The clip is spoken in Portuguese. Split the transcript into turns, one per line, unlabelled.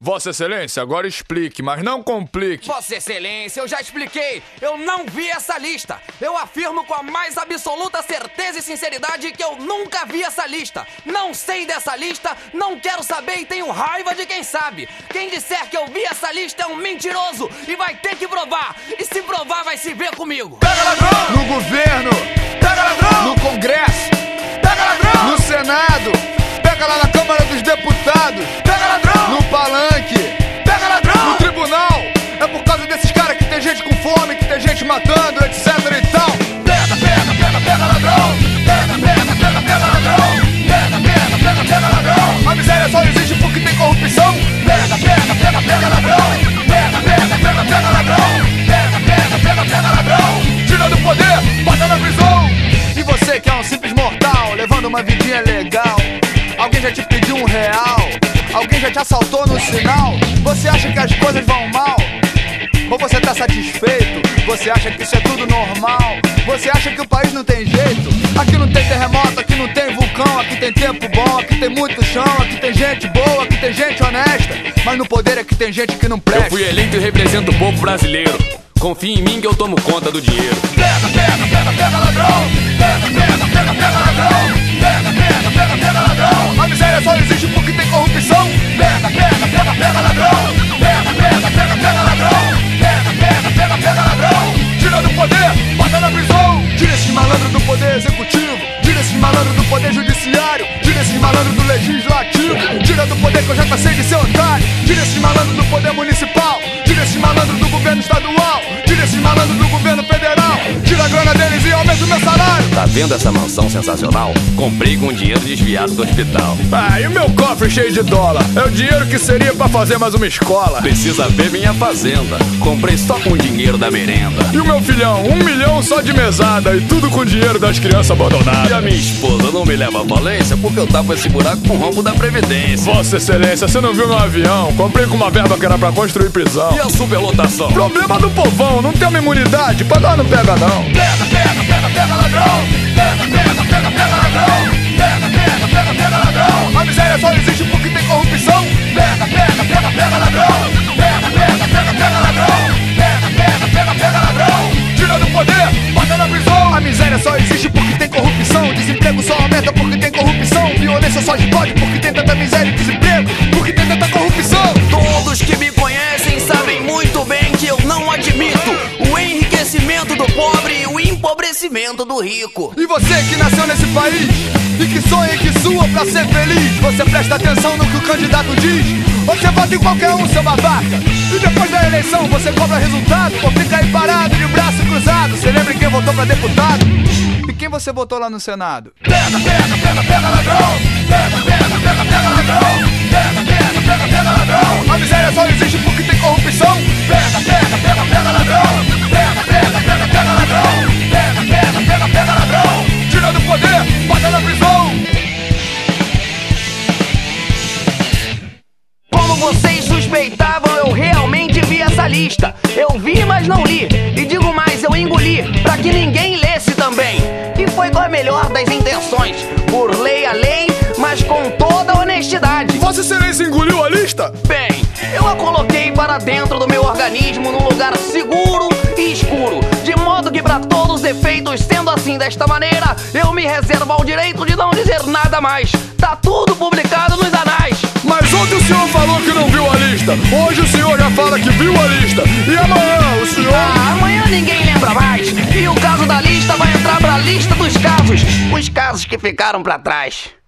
Vossa Excelência, agora explique, mas não complique.
Vossa Excelência, eu já expliquei. Eu não vi essa lista. Eu afirmo com a mais absoluta certeza e sinceridade que eu nunca vi essa lista. Não sei dessa lista, não quero saber e tenho raiva de quem sabe. Quem disser que eu vi essa lista é um mentiroso e vai ter que provar. E se provar, vai se ver comigo.
Pega ladrão! No governo! Pega ladrão! No Congresso! Pega ladrão! No Senado! Pega lá na Câmara dos Deputados! Pega ladrão! No palanque! Pega ladrão! No tribunal! É por causa desses caras que tem gente com fome, que tem gente matando, etc e tal! Pega, pega, pega, pega ladrão! Pega, pega, pega, pega ladrão! Pega, pega, pega, pega ladrão! A miséria só existe porque tem corrupção! Pega, pega, pega, pega ladrão! Pega, pega, pega, pega ladrão! Pega, pega, pega, pega ladrão! Tira do poder, bota na prisão! E você que é um simples mortal, levando uma vidinha legal, alguém já te pediu R$1? Alguém já te assaltou no sinal? Você acha que as coisas vão mal? Ou você tá satisfeito? Você acha que isso é tudo normal? Você acha que o país não tem jeito? Aqui não tem terremoto, aqui não tem vulcão, aqui tem tempo bom, aqui tem muito chão, aqui tem gente boa, aqui tem gente honesta. Mas no poder é que tem gente que não presta.
Eu fui eleito e represento o povo brasileiro. Confia em mim que eu tomo conta do dinheiro.
Pega, pega, pega, pega ladrão! Pega, pega, pega, pega ladrão! Pega, pega, pega, pega ladrão! A miséria só existe porque tem corrupção! Pega, pega, pega, pega ladrão! Pega, pega, pega, pega ladrão! Pega, pega, pega, pega ladrão! Tira do poder, bota na prisão! Tira esses malandros do poder executivo! Tira esses malandros do poder judiciário! Tira esses malandros do legislativo! Tira do poder que eu já cansei de ser otário! Tira esses malandros do poder municipal! Tira esses malandros do governo estadual! Tira esses malandros do governo federal! Tira a grana deles e aumenta o meu salário!
Tá vendo essa mansão sensacional? Comprei com dinheiro desviado do hospital.
Ah, e o meu cofre cheio de dólar? É o dinheiro que seria pra fazer mais uma escola.
Precisa ver minha fazenda. Comprei só com dinheiro da merenda.
E o meu filhão, 1 milhão só de mesada. E tudo com dinheiro das crianças abandonadas.
E a minha esposa não me leva à falência porque eu tava esse buraco com o rombo da Previdência.
Vossa Excelência, você não viu meu avião? Comprei com uma verba que era pra construir prisão.
E a superlotação?
Problema do povão, não tem uma imunidade. Pagar não pega não. Pega, pega, pega, pega ladrão. Pega, pega, pega, pega ladrão. Pega, pega, pega, pega ladrão. A miséria só existe porque tem corrupção. Pega, pega, pega, pega ladrão. Pega, pega, pega, pega ladrão. Pega, pega, pega, pega ladrão. Tira do poder, bota na prisão. A miséria só existe porque tem corrupção. Desemprego só aumenta porque tem corrupção. Violência só explode porque tem tanta miséria e desemprego. Porque tem tanta corrupção.
Todos que me conhecem sabem muito bem que eu não admito o enriquecimento do pobre e o empobrecimento do rico.
E você que nasceu nesse país e que sonha e que sua pra ser feliz, você presta atenção no que o candidato diz? Você vota em qualquer um, seu babaca. E depois da eleição você cobra resultado ou fica aí parado de braço cruzado. Você lembra quem votou pra deputado? E quem você votou lá no Senado? Pega, pega, pega, pega ladrão. Pega, pega, pega, pega ladrão. Pega, pega, pega, pega ladrão. A miséria só existe porque tem corrupção. Pega, pega, pega, pega ladrão. Pega, pega, pega, pega ladrão. Pega, pega, pega, pega ladrão. Tira do poder, bota na prisão.
Como vocês suspeitavam, eu realmente vi essa lista. Eu vi, mas não li. E digo mais, eu engoli, pra que ninguém lesse também. E foi com a melhor das intenções. Burlei a lei, mas com toda a honestidade.
Vossa Excelência engoliu a lista?
Bem, eu a coloquei para dentro do meu organismo num lugar seguro e escuro, de modo que para todos os efeitos, sendo assim desta maneira, eu me reservo ao direito de não dizer nada mais. Tá tudo publicado nos anais.
Mas ontem o senhor falou que não viu a lista. Hoje o senhor já fala que viu a lista. E amanhã o senhor...
Amanhã ninguém lembra mais. E o caso da lista vai entrar pra lista dos casos. Os casos que ficaram pra trás.